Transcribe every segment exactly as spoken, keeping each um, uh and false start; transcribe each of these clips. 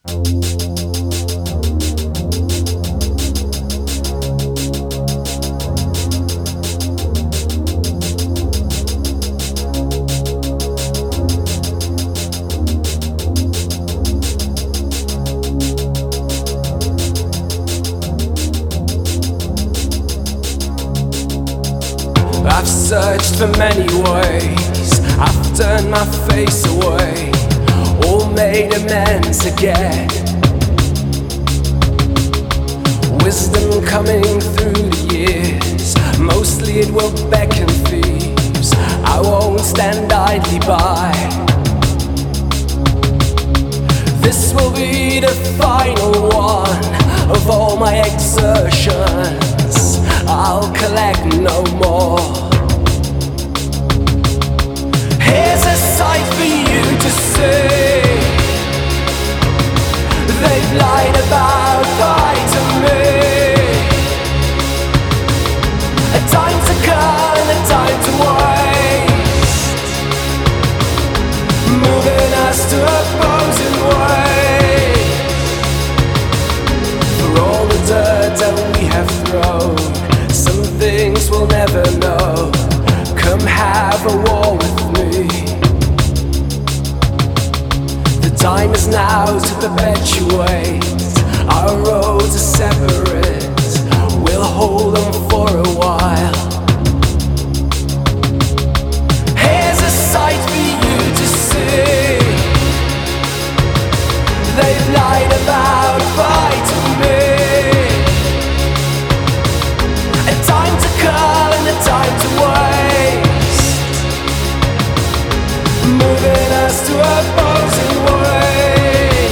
I've searched for many ways, I've turned my face away, all made amends again. Wisdom coming through the years, mostly it will beckon thieves. I won't stand idly by. This will be the final one of all my exertions. I'll collect no more. Here's a sight for you to see. They've lied about fighting me. A time to come and a time to waste, moving us to opposing ways. For all the dirt that we have thrown, some things we'll never know. Come have a war with me. The time is now to perpetuate. Our roads are separate, we'll hold them for a while. Here's a sight for you to see. They've lied about fighting me. A time to call and a time to waste, moving us to opposing ways.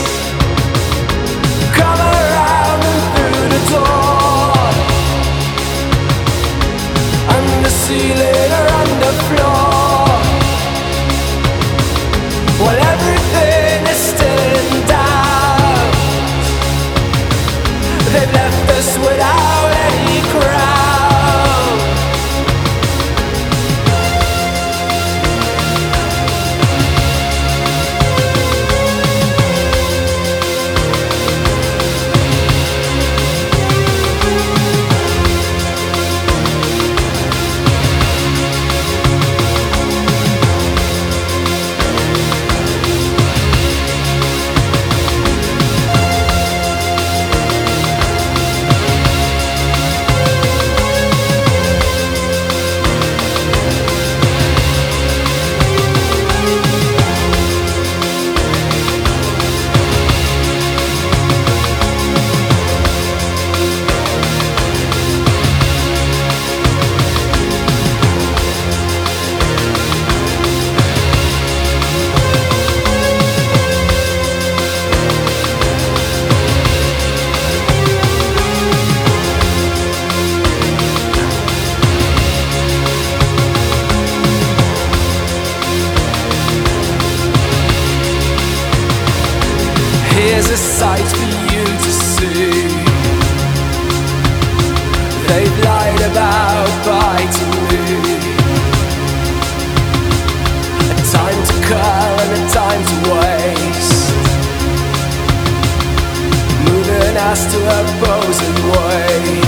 Come around and through the door, under ceiling or under floor, while everything is still in doubt. They've left us without any crowd. Here's a sight for you to see. They've lied about fighting me. A time to call and a time to waste, moving us to opposing ways.